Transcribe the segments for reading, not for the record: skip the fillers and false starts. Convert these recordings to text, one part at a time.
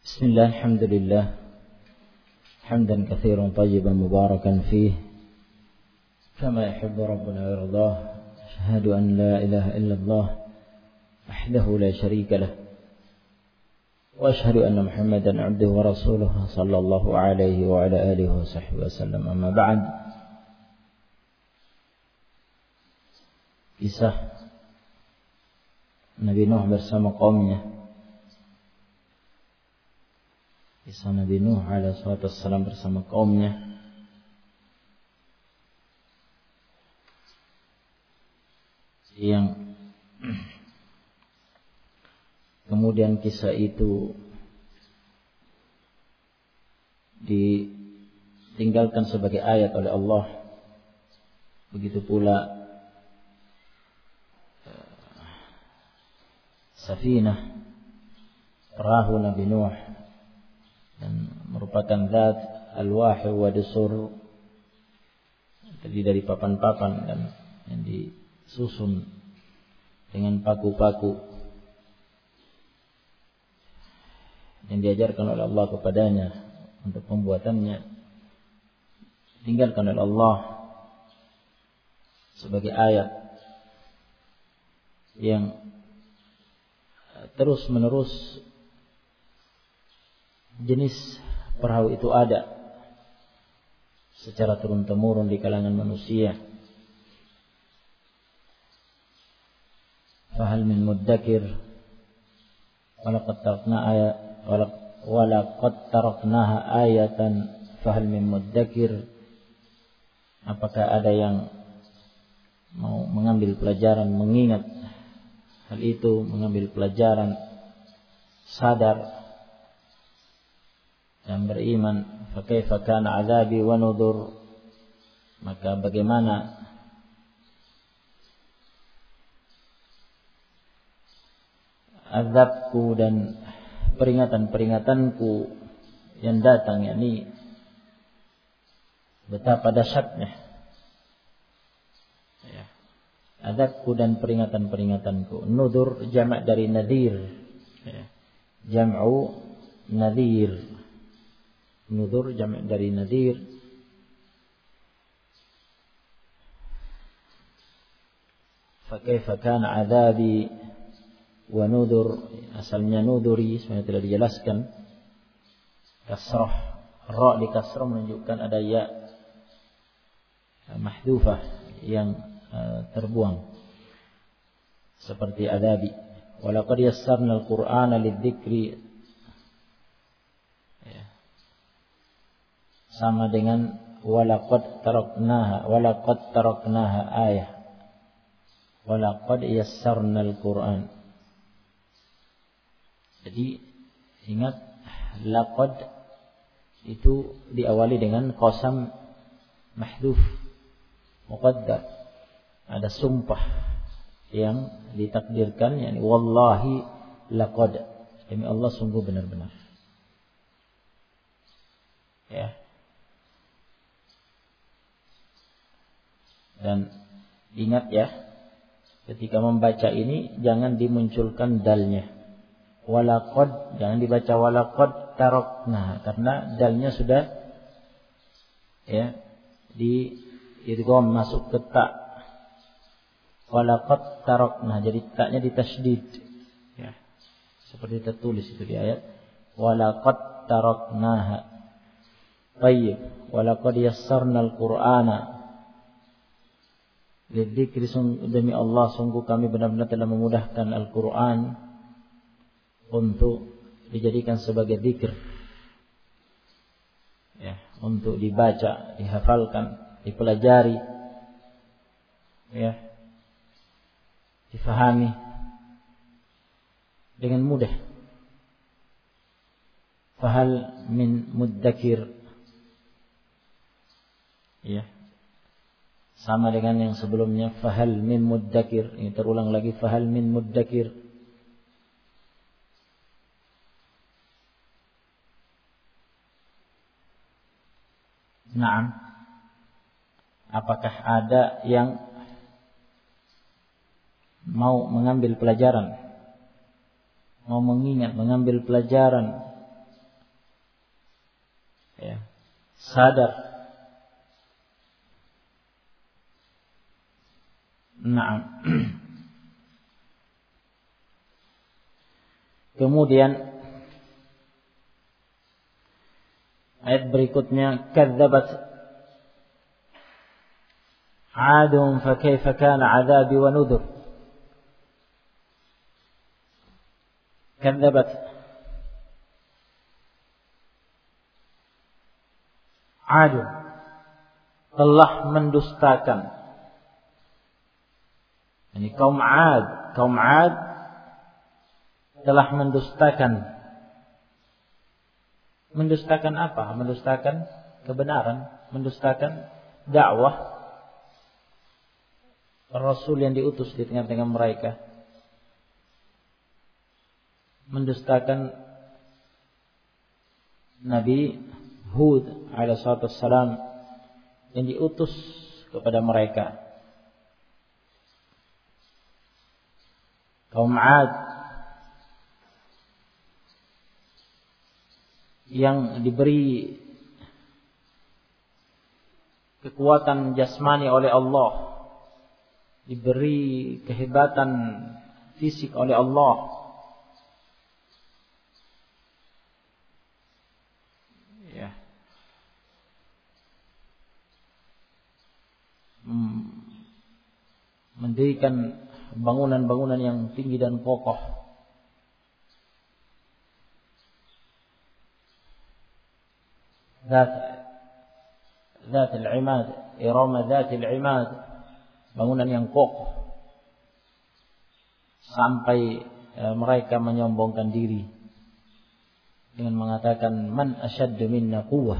بسم الله الحمد لله حمدا كثيرا طيبا مباركا فيه كما يحب ربنا ويرضاه. أشهد أن لا إله إلا الله وحده لا شريك له وأشهد أن محمدا عبده ورسوله صلى الله عليه وعلى آله وصحبه وسلم. أما بعد, kisah Nabi Nuh bersama kaumnya. Kisah Nabi Nuh alaihi wassalam bersama kaumnya yang kemudian kisah itu ditinggalkan sebagai ayat oleh Allah. Begitu pula Safinah, perahu Nabi Nuh, dan merupakan zat al-wahi wa dusur, terdiri dari papan-papan dan yang disusun dengan paku-paku yang diajarkan oleh Allah kepadanya untuk pembuatannya, tinggalkan oleh Allah sebagai ayat yang terus menerus jenis perahu itu ada secara turun-temurun di kalangan manusia. Fahal min muddakir walaqad taraknaha ayatan fahal min muddakir. Apakah ada yang mau mengambil pelajaran, mengingat hal itu, mengambil pelajaran, sadar dan beriman? Fakaifa kana azabi wa nudhur. Maka bagaimana azabku dan peringatan-peringatanku yang datang, yakni betapa dahsyatnya ya, azabku dan peringatan-peringatanku. Nudhur jamak dari nadhir ya. Jam'u nadhir. Nudhur jamak dari nadhir. Fakaifa kana adzabi wa nudhur. Asalnya nudhuri, sebenarnya tidak dijelaskan. Kasrah, ra di kasrah menunjukkan ada ya mahdhufah yang terbuang, seperti adzabi. Walaqad yassarna al-Qur'ana lidz-dzikri, sama dengan walaqad taraknaha ayah. Walaqad yassarna al-Qur'an. Jadi ingat, laqad itu diawali dengan qasam mahdhuf muqaddar. Ada sumpah yang ditakdirkan, yakni wallahi laqad, demi Allah sungguh benar-benar ya. Dan ingat ya, ketika membaca ini jangan dimunculkan dalnya. Walaqad, jangan dibaca walaqad tarakna, karena dalnya sudah ya di idgham masuk ke ta. Walaqad tarakna, jadi ta-nya ditasydid ya. Seperti tertulis itu di ayat walaqad taraknaha. Baik, walaqad yassarna al-Qur'ana lidzikri, demi Allah sungguh kami benar-benar telah memudahkan Al-Quran untuk dijadikan sebagai zikir ya, untuk dibaca, dihafalkan, dipelajari ya, difahami dengan mudah. Fahal min muddakir ya, sama dengan yang sebelumnya, fahal min muddakir. Ini terulang lagi, fahal min muddakir. Naam. Apakah ada yang mau mengambil pelajaran, mau mengingat, mengambil pelajaran sadar. Naam. Kemudian ayat berikutnya, kadzabat 'adun fa kaifa kana 'adzabi wa nudhur. Kadzabat 'adun telah mendustakan. Ini kaum 'Ad telah mendustakan. Mendustakan apa? Mendustakan kebenaran, mendustakan dakwah Rasul yang diutus di tengah-tengah mereka. Mendustakan Nabi Hud alaihissalam yang diutus kepada mereka. Kaum 'Ad yang diberi kekuatan jasmani oleh Allah, diberi kehebatan fisik oleh Allah, ya, mendirikan bangunan-bangunan yang tinggi dan kokoh. Zat al-imad, irama zat al-imad, bangunan yang kokoh, sampai mereka menyombongkan diri dengan mengatakan man ashaddu minna quwwah.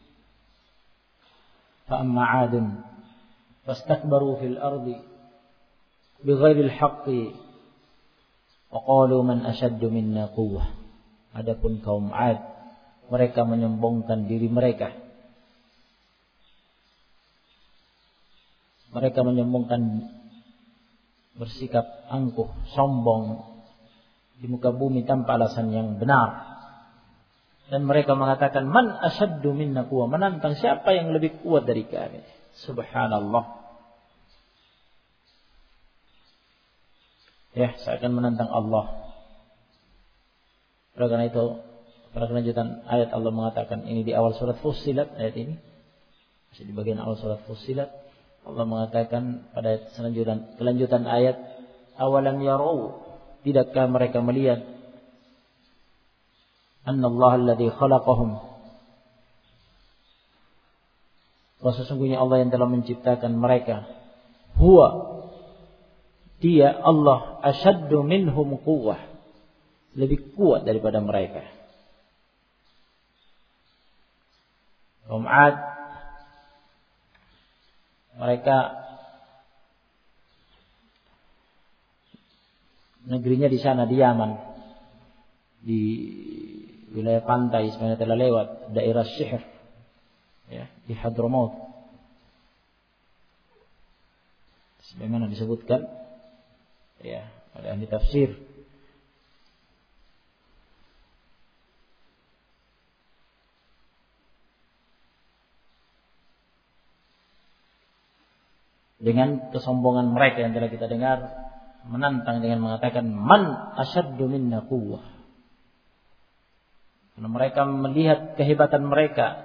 Fa amma 'adun fastakbaru fil ardi bighairi al-haqqi wa qalu man ashaddu minna quwwah. Adapun kaum 'Ad, mereka menyombongkan diri mereka. Mereka menyombongkan, bersikap angkuh, sombong di muka bumi tanpa alasan yang benar. Dan mereka mengatakan man asyaddu minna quwwah, menantang siapa yang lebih kuat dari kami. Subhanallah. Ya, seakan menantang Allah. Oleh karena itu, pada kelanjutan ayat Allah mengatakan, ini di awal surat Fussilat, ayat ini masih di bagian awal surat Fussilat, Allah mengatakan pada ayat kelanjutan ayat, awalam yarau, tidakkah mereka melihat, annallaha alladzi khalaqahum, bahwa sesungguhnya Allah yang telah menciptakan mereka, huwa, dia Allah, asyaddu minhum quwwah, lebih kuat daripada mereka. Kaum 'Ad, mereka negerinya di sana, di Yaman, di wilayah pantai, sebenarnya telah lewat daerah Syihr, ya, di Hadramaut. Sebagaimana disebutkan, ya, oleh ahli tafsir, dengan kesombongan mereka yang telah kita dengar, menantang dengan mengatakan man asyaddu minna quwwah. Karena mereka melihat kehebatan mereka,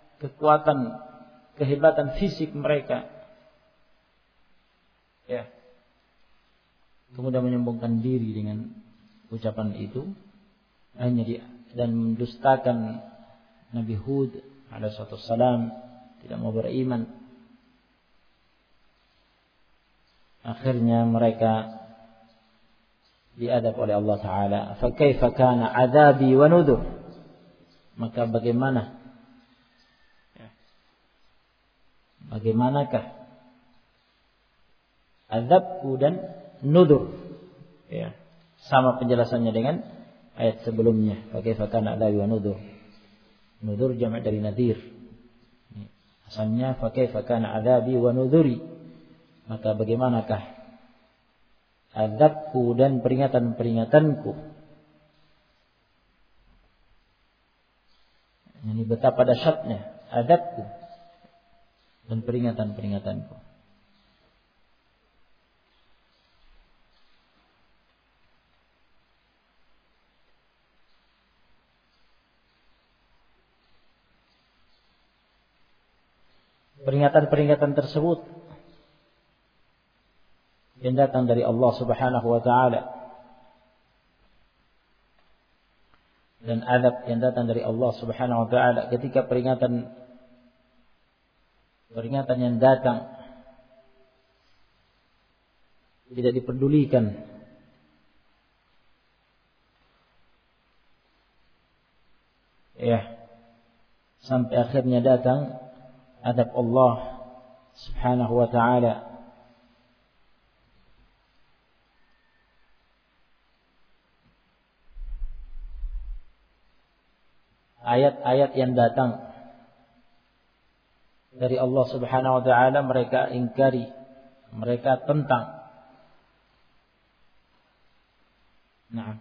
kehebatan fisik mereka, ya, kemudian menyombongkan diri dengan ucapan itu, dan mendustakan Nabi Hud alaihissalam, tidak mau beriman. Akhirnya mereka diadab oleh Allah Ta'ala. Fa kaifa kana 'adzabi wa nudhur. Maka bagaimanakah azabku dan nudur, ya, sama penjelasannya dengan ayat sebelumnya. Fa kaifa kana 'adzabi wa nudur. Nudur jamak dari nadhir. Asalnya fa kaifa kana 'adzabi wa nudhuri. Maka bagaimanakah azabku dan peringatan-peringatanku. Ini betapa dahsyatnya adabku dan peringatan-peringatanku. Peringatan-peringatan tersebut yang datang dari Allah Subhanahu wa taala dan adab yang datang dari Allah Subhanahu wa taala ketika peringatan yang datang tidak dipedulikan, sampai akhirnya datang adab Allah Subhanahu wa taala. Ayat-ayat yang datang dari Allah Subhanahu wa taala mereka ingkari, mereka tentang. Nah,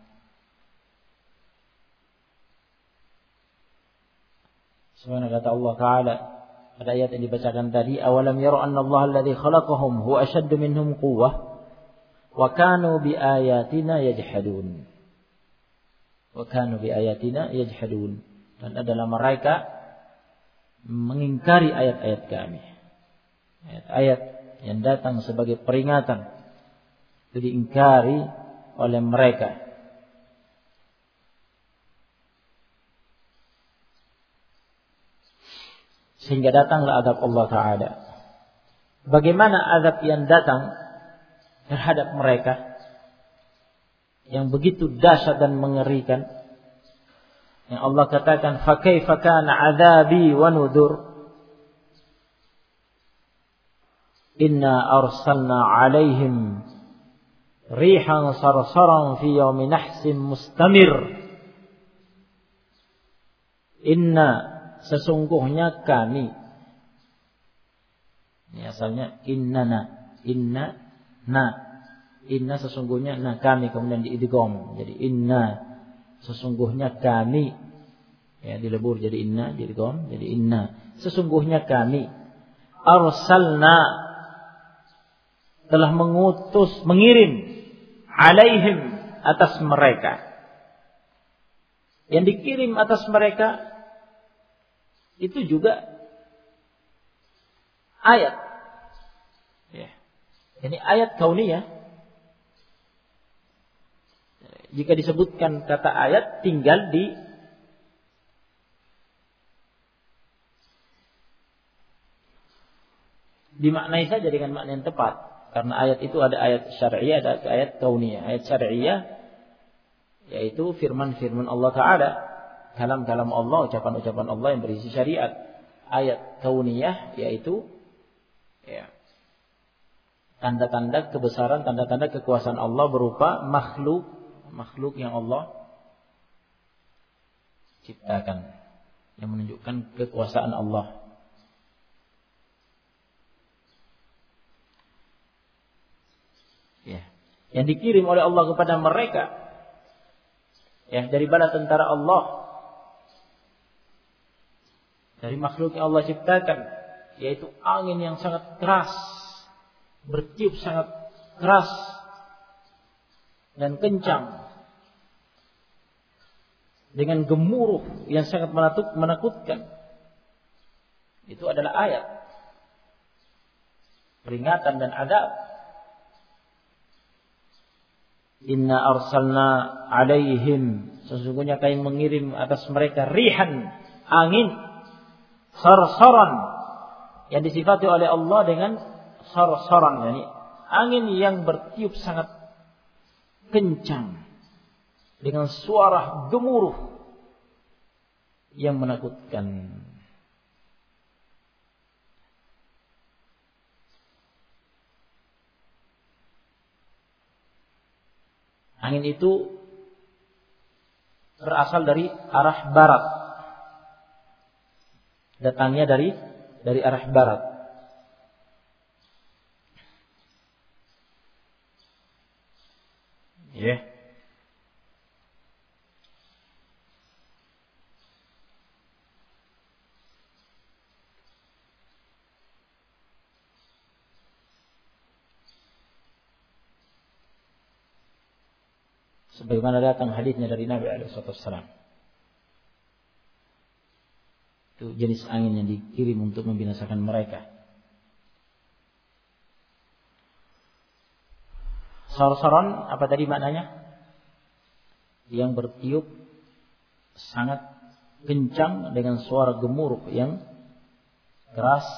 sebagaimana kata Allah taala pada ayat yang dibacakan tadi, awalam yaru anna Allah alladhi khalaqahum huwa ashaddu minhum quwwah wa kanu bi ayatina yajhadun. Wa kanu bi ayatina yajhadun. Dan adalah mereka mengingkari ayat-ayat kami. Ayat-ayat yang datang sebagai peringatan itu diingkari oleh mereka. Sehingga datanglah azab Allah Ta'ala. Bagaimana azab yang datang terhadap mereka yang begitu dahsyat dan mengerikan, yang Allah katakan fakaifa kana adzabi wa nudur inna arsalna alaihim rihan sarsaran fi yawmi nahsin mustamir inna sesungguhnya kami, ini asalnya inna sesungguhnya kami kemudian diidgham jadi inna sesungguhnya kami, dilebur jadi inna, jadi idgham jadi inna, sesungguhnya kami arsalna telah mengirim alaihim atas mereka, yang dikirim atas mereka itu juga ayat, ini ayat kauniyah. Jika disebutkan kata ayat, tinggal dimaknai saja dengan makna yang tepat. Karena ayat itu ada ayat syar'iyah, ada ayat kauniyah. Ayat syar'iyah yaitu firman-firman Allah Ta'ala, kalam-kalam Allah, ucapan-ucapan Allah yang berisi syariat. Ayat kauniyah yaitu tanda-tanda kebesaran, tanda-tanda kekuasaan Allah berupa makhluk yang Allah ciptakan, yang menunjukkan kekuasaan Allah. Yang dikirim oleh Allah kepada mereka, dari bala tentara Allah, dari makhluk yang Allah ciptakan, yaitu angin yang sangat keras, bertiup sangat keras dan kencang, dengan gemuruh yang sangat menakutkan. Itu adalah ayat peringatan dan adab. Inna arsalna alaihim, sesungguhnya kami mengirim atas mereka rihan, angin, sarsaran, yang disifati oleh Allah dengan sarsaran, yakni angin yang bertiup sangat kencang dengan suara gemuruh yang menakutkan. Angin itu berasal dari arah barat, datangnya dari arah barat. Sebagaimana datang hadisnya dari Nabi SAW. Itu jenis angin yang dikirim untuk membinasakan mereka. Sorsoron, apa tadi maknanya? Yang bertiup sangat kencang dengan suara gemuruh yang keras.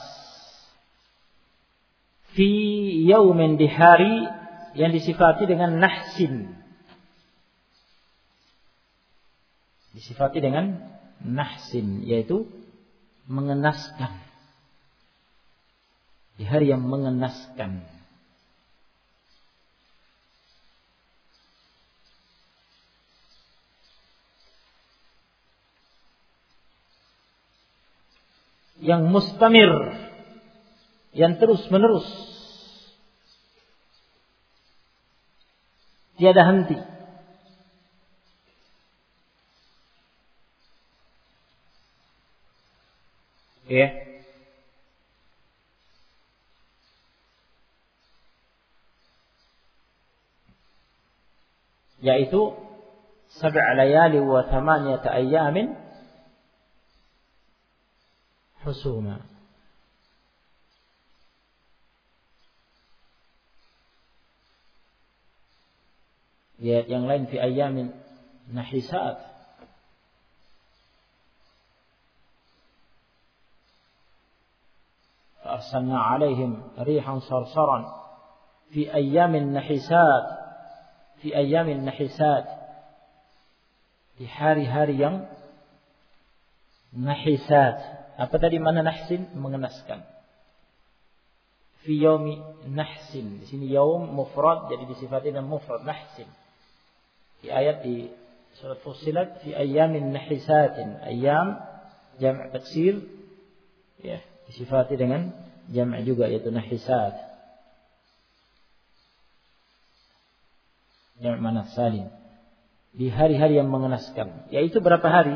Fi yaumin, di hari yang disifati dengan nahsin. Disifati dengan nahsin, yaitu mengenaskan. Di hari yang mengenaskan. Yang mustamir, yang terus menerus, tiada henti. Ya. Yaitu 7 layali wa 8 ayamin husuma. Ya, yang lain fi ayamin nahisat. فأرسلنا عليهم ريحا صرصرا في أيام النحسات di hari-hari yang nahisat. Apa tadi mana nahsin? Mengenaskan. Fi yaumi nahsin. Di sini yaum mufrad jadi disifati dengan mufrad nahsin. Di ayat di surat Fussilat fi ayyamin nahisatin. Ayyam jam' taksir, ya, disifati dengan jam' juga, yaitu nahisat. Jam' manas salim. Di hari-hari yang mengenaskan. Yaitu berapa hari?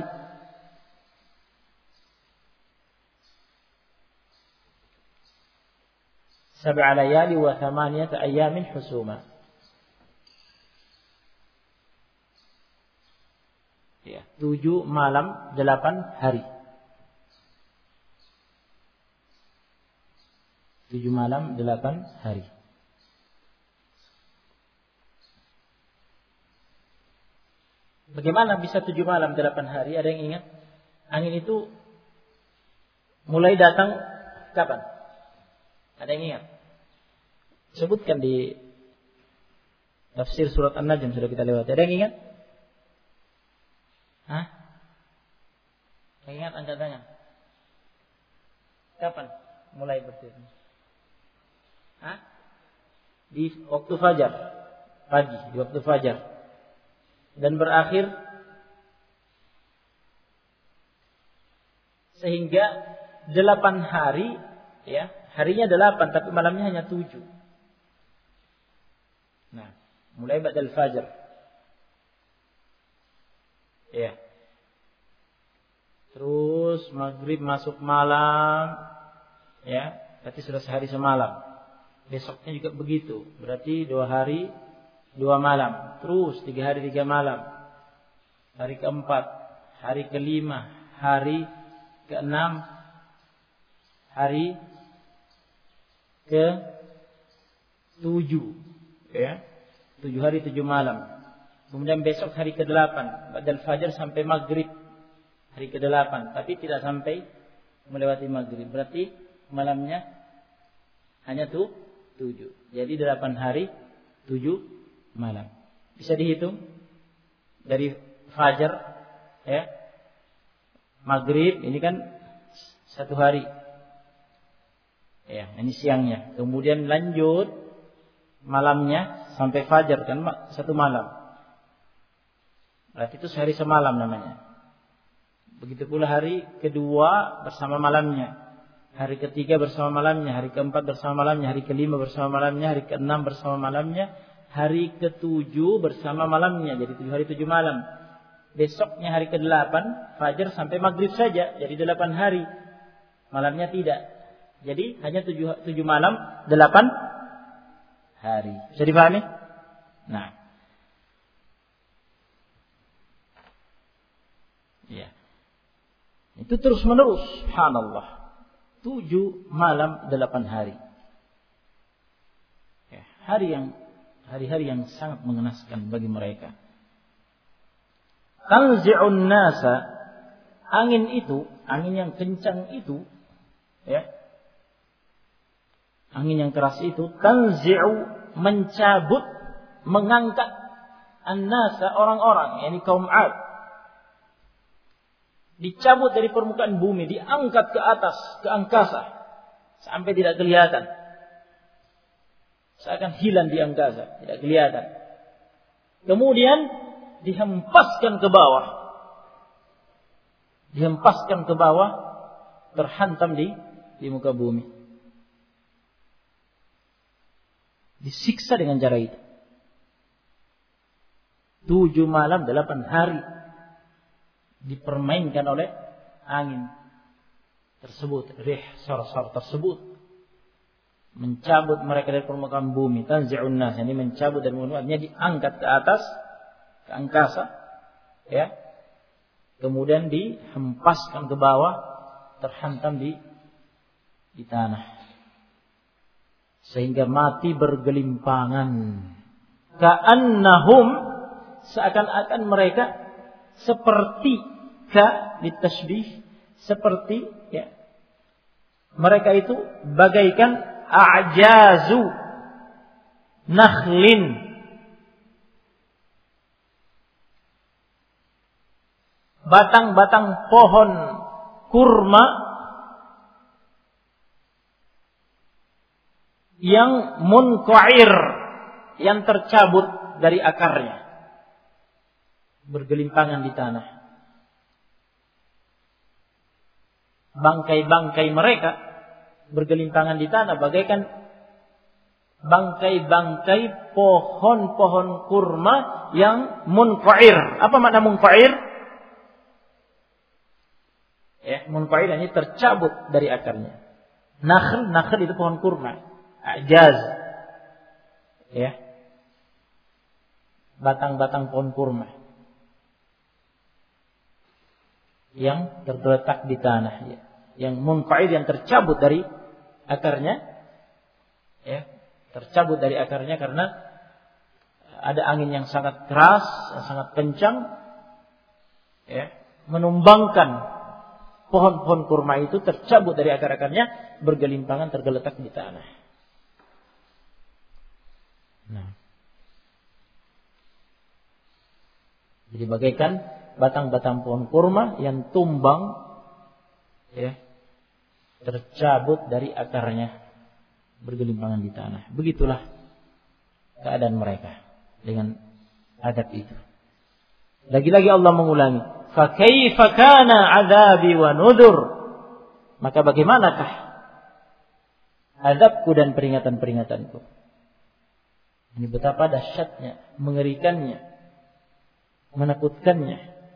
Sab'a layali wa 8 ayamin husuma. Ya, 7 malam 8 hari. 7 malam 8 hari. Bagaimana bisa 7 malam 8 hari? Ada yang ingat? Angin itu mulai datang kapan? Ada yang ingat? Sebutkan di tafsir surat An-Najm, sudah kita lewati. Ada yang ingat? Hah? Yang ingat angkat tangan. Kapan mulai bertiup? Hah? Di waktu fajar. Pagi, di waktu fajar. Dan berakhir sehingga 8 hari, ya, harinya 8 tapi malamnya hanya 7. Nah, mulai ba'dal fajar. Ya. Terus maghrib masuk malam, ya, berarti sudah sehari semalam. Besoknya juga begitu, berarti 2 hari 2 malam. Terus 3 hari 3 malam. Hari keempat, hari kelima, hari keenam, hari ke-7, ya, 7 hari 7 malam. Kemudian besok hari ke-8, ba'dal fajar sampai maghrib, hari ke-8, tapi tidak sampai melewati maghrib. Berarti malamnya hanya 7. Jadi 8 hari 7 malam. Bisa dihitung dari fajar, ya, maghrib ini kan 1 hari, ya, ini siangnya. Kemudian lanjut malamnya sampai fajar kan 1 malam. Berarti itu sehari semalam namanya. Begitu pula hari kedua bersama malamnya, hari ketiga bersama malamnya, hari keempat bersama malamnya, hari kelima bersama malamnya, hari keenam bersama malamnya, hari ke-7 bersama malamnya. Jadi 7 hari 7 malam. Besoknya hari ke-8 fajar sampai maghrib saja. Jadi 8 hari. Malamnya tidak. Jadi hanya 7 malam 8 hari. Bisa dipahami? Nah, Ya. Itu terus menerus, subhanallah. 7 malam 8 hari. Ya, hari-hari yang sangat mengenaskan bagi mereka. Tanzi'un nasa, angin yang kencang itu, ya. Angin yang keras itu tanzi'u, mencabut, mengangkat an-nasa, orang-orang, yakni kaum 'ad. Dicabut dari permukaan bumi, diangkat ke atas, ke angkasa sampai tidak kelihatan. Seakan hilang di angkasa, tidak kelihatan. Kemudian dihempaskan ke bawah. Dihempaskan ke bawah, terhantam di muka bumi. Disiksa dengan cara itu. 7 malam 8 hari dipermainkan oleh angin tersebut, rih sarsar tersebut, mencabut mereka dari permukaan bumi. Tanzi'un nas, ini mencabut dari permukaan, artinya diangkat ke atas, ke angkasa, ya. Kemudian dihempaskan ke bawah, terhantam di tanah. Sehingga mati bergelimpangan. Ka'annahum, seakan-akan mereka seperti, ditasbih, seperti, ya. Mereka itu bagaikan a'jazu nakhlin, batang-batang pohon kurma yang munqa'ir, yang tercabut dari akarnya, bergelimpangan di tanah. Bangkai-bangkai mereka bergelimpangan di tanah bagaikan bangkai-bangkai pohon-pohon kurma yang munqa'ir. Apa makna munqa'ir? Ya, munqa'ir ini tercabut dari akarnya. Nakhl itu pohon kurma. A'jaz, ya, batang-batang pohon kurma yang tergeletak di tanah, ya. Yang munqa'id, yang tercabut dari akarnya, ya, tercabut dari akarnya karena ada angin yang sangat keras, yang sangat kencang, ya, menumbangkan pohon-pohon kurma itu, tercabut dari akar-akarnya, bergelimpangan, tergeletak di tanah. Nah. Jadi bagaikan batang-batang pohon kurma yang tumbang, ya, tercabut dari akarnya, bergelimpangan di tanah. Begitulah keadaan mereka dengan adab itu. Lagi-lagi Allah mengulangi, fa kaifa kana adzabi wa nudhur, maka bagaimanakah azabku dan peringatan-peringatanku. Ini betapa dahsyatnya, mengerikannya, menakutkannya.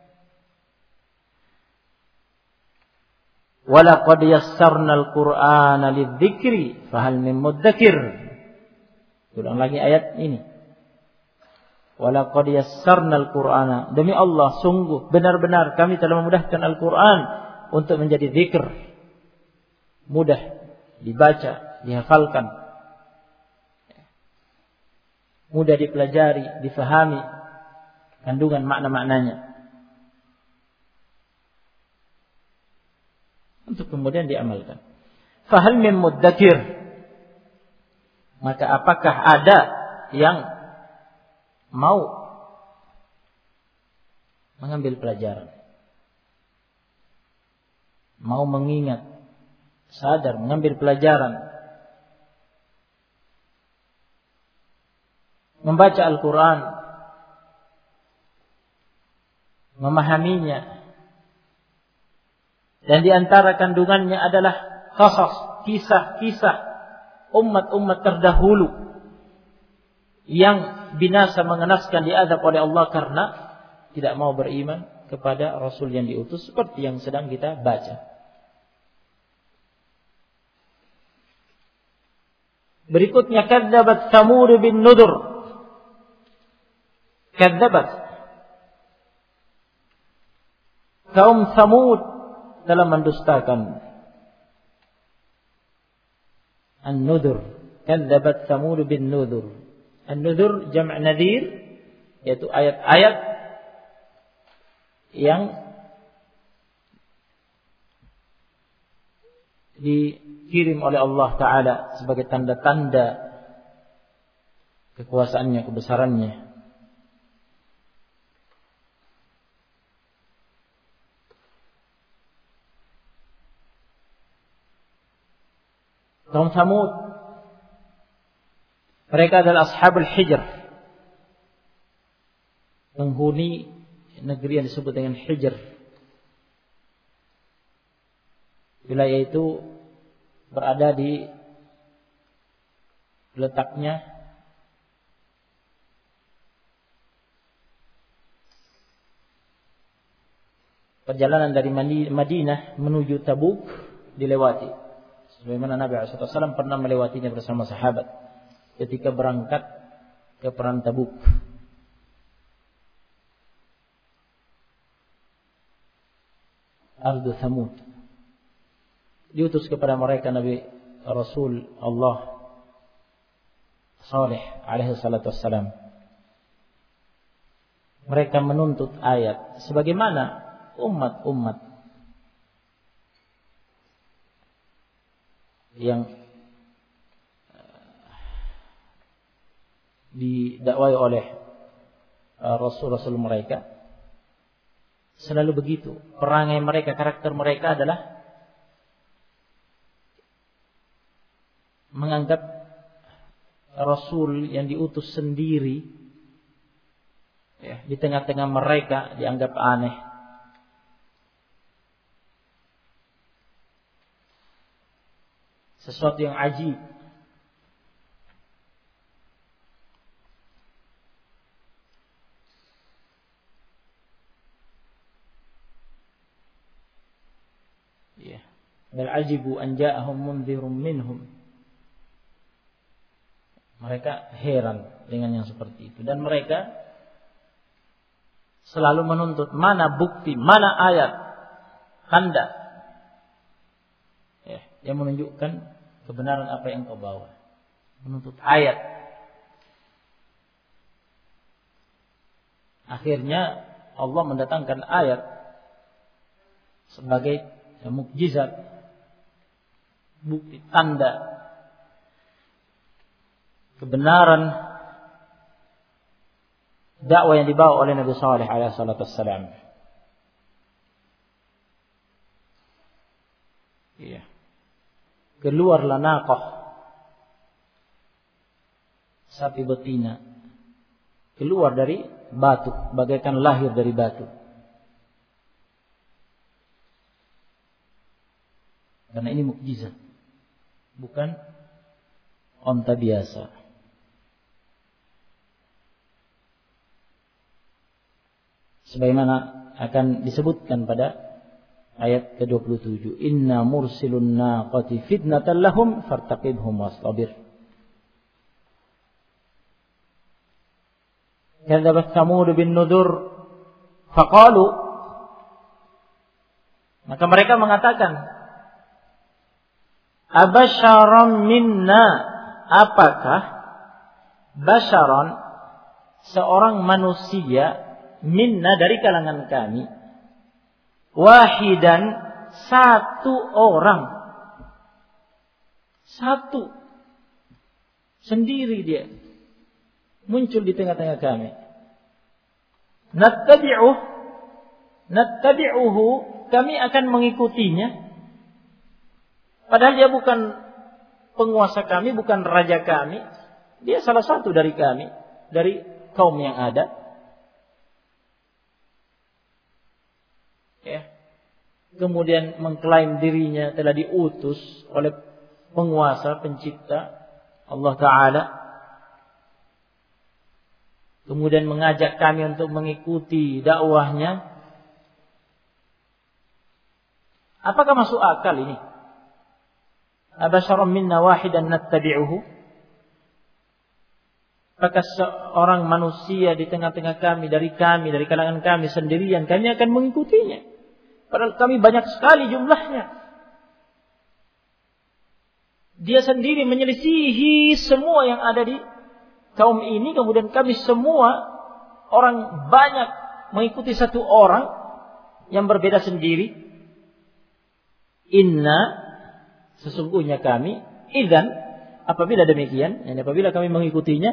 Walaqad yassarnal Qur'ana lidzikri fahal min mudzakir. Ulang lagi ayat ini. Walaqad yassarnal Qur'ana, demi Allah sungguh benar-benar kami telah memudahkan Al-Qur'an untuk menjadi zikr. Mudah dibaca, dihafalkan, mudah dipelajari, difahami kandungan makna-maknanya, untuk kemudian diamalkan. Fahal min mudzakir, maka apakah ada yang mau mengambil pelajaran, mau mengingat, sadar, mengambil pelajaran, membaca Al-Quran, memahaminya, dan di antara kandungannya adalah kisah-kisah umat-umat terdahulu yang binasa, mengenaskan, diazab oleh Allah karena tidak mau beriman kepada Rasul yang diutus, seperti yang sedang kita baca. Berikutnya, kadzabat Tsamud bin Nudur. Kadzabat, kaum Tsamud dalam mendustakan. An-Nudur, kadzabat Tsamud bin Nudur. An-Nudur jam' nadhir, yaitu ayat-ayat yang dikirim oleh Allah Ta'ala sebagai tanda-tanda kekuasaannya, kebesarannya. Kaum Tsamud, mereka adalah Ashabul Hijr, penghuni negeri yang disebut dengan Hijr. Wilayah itu berada di letaknya perjalanan dari Madinah menuju Tabuk dilewati. Sebagaimana Nabi SAW pernah melewatinya bersama sahabat ketika berangkat ke perang Tabuk. Ardu Tsamud. Diutus kepada mereka Nabi Rasul Allah Saleh alaihi salatu wassalam. Mereka menuntut ayat sebagaimana umat-umat yang didakwai oleh rasul-rasul mereka. Selalu begitu. Perangai mereka, karakter mereka adalah menganggap Rasul yang diutus sendiri ya, di tengah-tengah mereka dianggap aneh. Sesuatu yang ajib. Ya. Bal ajibu an ja'ahum mundhirun minhum. Mereka heran dengan yang seperti itu. Dan mereka selalu menuntut mana bukti, mana ayat, tanda ya, yang menunjukkan kebenaran apa yang kau bawa. Menuntut ayat. Akhirnya Allah mendatangkan ayat sebagai mukjizat, bukti tanda kebenaran dakwah yang dibawa oleh Nabi Saleh alaihi salatu wassalam. Iya. Keluarlah naqah, sapi betina, keluar dari batu, bagaikan lahir dari batu. Karena ini mukjizat, bukan onta biasa. Sebagaimana akan disebutkan pada ayat ke-27, inna mursilun naqati fitnatan lahum fartaqibhum wastabir. Kadzabat Tsamud bin Nudur faqalu, maka mereka mengatakan, abasharam minna, apakah basharan seorang manusia minna dari kalangan kami, wahidan satu orang, satu sendiri dia muncul di tengah-tengah kami. Nattabi'uhu, kami akan mengikutinya. Padahal dia bukan penguasa kami, bukan raja kami. Dia salah satu dari kami, dari kaum yang ada. Ya. Kemudian mengklaim dirinya telah diutus oleh penguasa, pencipta Allah Ta'ala. Kemudian mengajak kami untuk mengikuti dakwahnya. Apakah masuk akal ini? Abasharam minna wahidan nattabi'uhu. Apakah seorang manusia di tengah-tengah kami, dari kalangan kami sendirian, kami akan mengikutinya. Padahal kami banyak sekali jumlahnya. Dia sendiri menyelisihi semua yang ada di kaum ini. Kemudian kami semua orang banyak mengikuti satu orang yang berbeda sendiri. Inna, sesungguhnya kami, idzan, apabila demikian, yani apabila kami mengikutinya,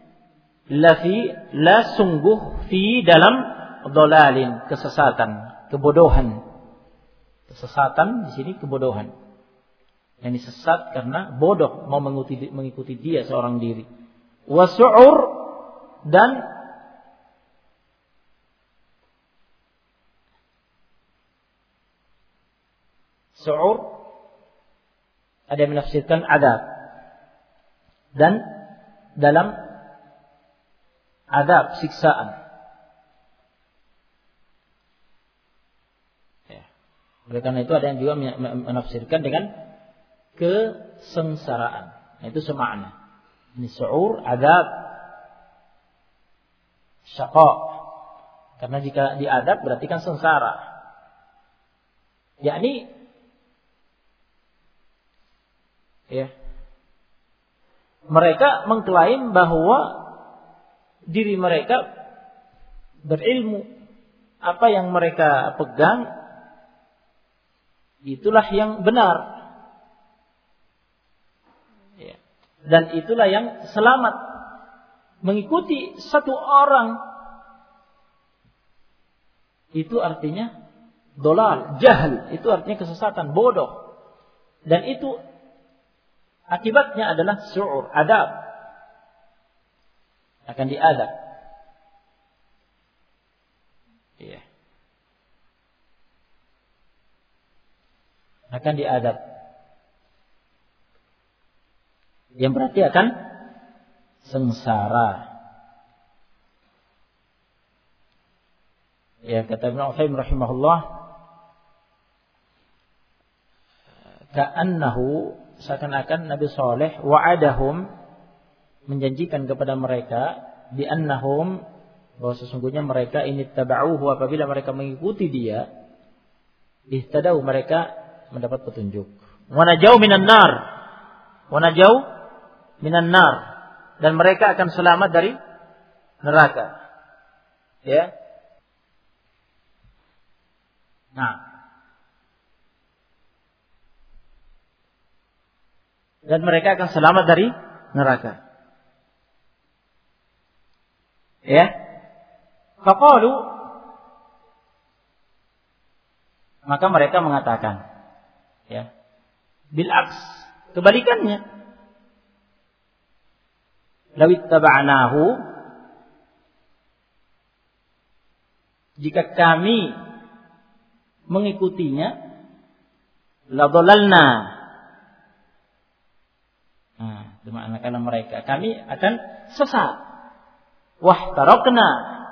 la sungguh fi dalam dhalalin, kesesatan, kebodohan. Kesesatan di sini kebodohan. Yang sesat karena bodoh mau mengikuti dia seorang diri. Wa su'ur, dan su'ur ada yang menafsirkan adab. Dan dalam adab, siksaan. Oleh karena itu ada yang juga menafsirkan dengan kesengsaraan. Itu semakna. Ini su'ur, adab, syaqa. Karena jika diadab berarti kan sengsara. Yakni mereka mengklaim bahwa diri mereka berilmu. Apa yang mereka pegang itulah yang benar. Dan itulah yang selamat. Mengikuti satu orang itu artinya dolal, jahil. Itu artinya kesesatan, bodoh. Dan itu akibatnya adalah su'ur, adab. Akan diadab. Akan diadab. Yang berarti akan sengsara. Ya, kata Ibnu Utsaimin rahimahullah, ka'annahu, seakan-akan Nabi Saleh wa'adahum, menjanjikan kepada mereka, bi annahum, bahwa sesungguhnya mereka ini tabauhu, apabila mereka mengikuti dia, ihtadau, mereka mendapat petunjuk. Wa najau minan nar. Wa najau minan nar, dan mereka akan selamat dari neraka. Ya. Nah. Dan mereka akan selamat dari neraka. Ya. Faqalu, maka mereka mengatakan, ya, bil aks, kebalikannya. Lawit taba'nahu, jika kami mengikutinya, la dhalalna. Nah, itu makna kata mereka, kami akan sesat. Wahtaraqna,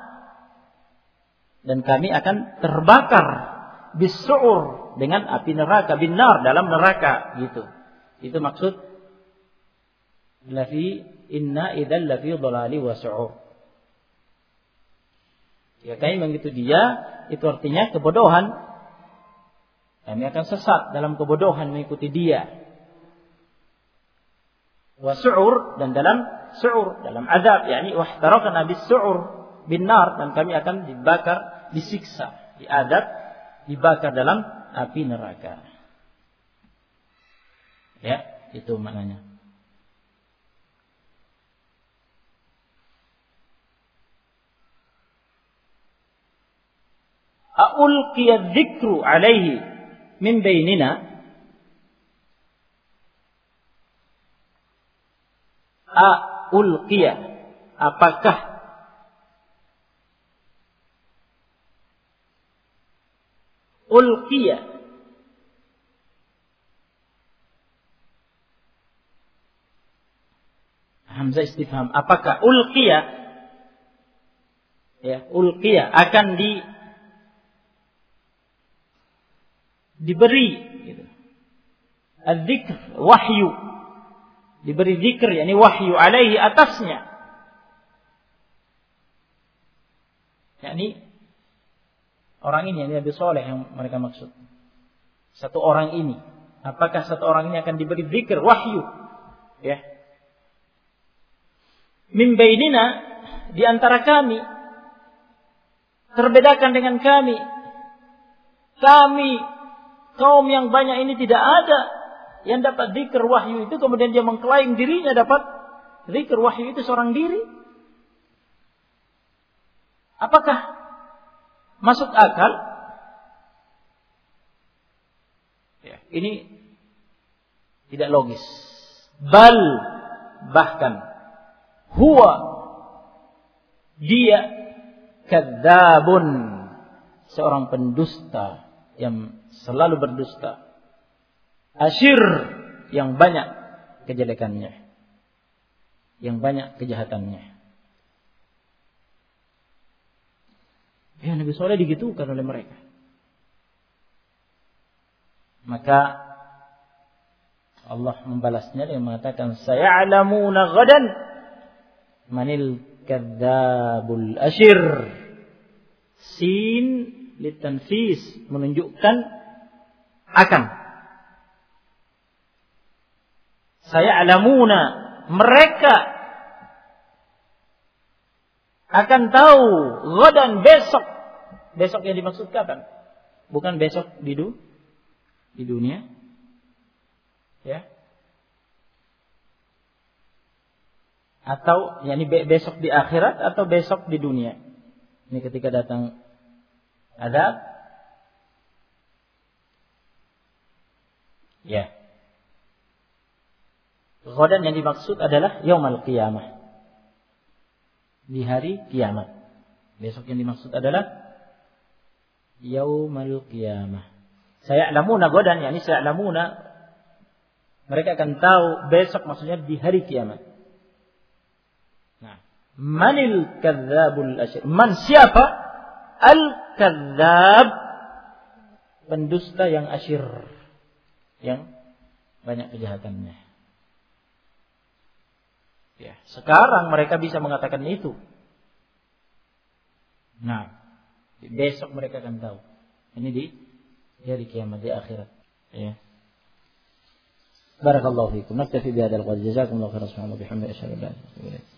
dan kami akan terbakar bis-su'ur, dengan api neraka, binar, dalam neraka, gitu. Itu maksud lafi inna idzal lafi dhalali wa su'ur. Ya, kami begitu dia, itu artinya kebodohan. Kami akan sesat dalam kebodohan mengikuti dia. Wa su'ur, dan dalam su'ur, dalam azab, yakni wahtaraqna bis-su'ur binar, dan kami akan dibakar, disiksa, diadab, dibakar dalam api neraka. Ya, itu maknanya. Aulqiya dzikru alaihi min bainina, aulqiya, apakah ulqiya, hamzah istifham, apakah ulqiya, ya, ulqiya akan diberi, gitu. Al-dzikr, wahyu, diberi zikr, yakni wahyu alaihi, atasnya, yakni Orang ini Nabi Saleh yang mereka maksud. Satu orang ini. Apakah satu orang ini akan diberi zikir wahyu? Ya. Min bainina, di antara kami, terbedakan dengan kami. Kami kaum yang banyak ini tidak ada yang dapat zikir wahyu itu, kemudian dia mengklaim dirinya dapat zikir wahyu itu seorang diri. Apakah masuk akal? Ya, ini tidak logis. Bahkan huwa, dia kadzabun, seorang pendusta yang selalu berdusta. Asyir, yang banyak kejelekannya, yang banyak kejahatannya. Ya, Nabi Saleh digitukan oleh mereka. Maka Allah membalasnya dengan mengatakan, saya'lamuna ghadan manil kadzabul asyir. Sin litanfis, menunjukkan akan. Saya'lamuna, mereka akan tahu ghadan, besok. Besok yang dimaksud kapan? Bukan besok di dunia. Ya. Atau yakni besok di akhirat atau besok di dunia. Ini ketika datang azab. Ya. Ghadan yang dimaksud adalah yaumul qiyamah. Di hari kiamat. Besok yang dimaksud adalah yaumul qiyamah. Saya'lamuna ghadan, yakni saya'lamuna, mereka akan tahu besok, maksudnya di hari kiamat. Nah, manil kadzabul asyir. Man, siapa? Al-kadzab, pendusta yang asyir, yang banyak kejahatannya. Ya, sekarang mereka bisa mengatakan itu. Nah, besok mereka akan tahu. Ini di hari kiamat, di akhirat. Ya. Barakallahu fiikum. Naktafi bihadzal qadar. Jazakumullahu khairan. Subhanallahi wa bihamdihi, asyhadu an la ilaha illa anta.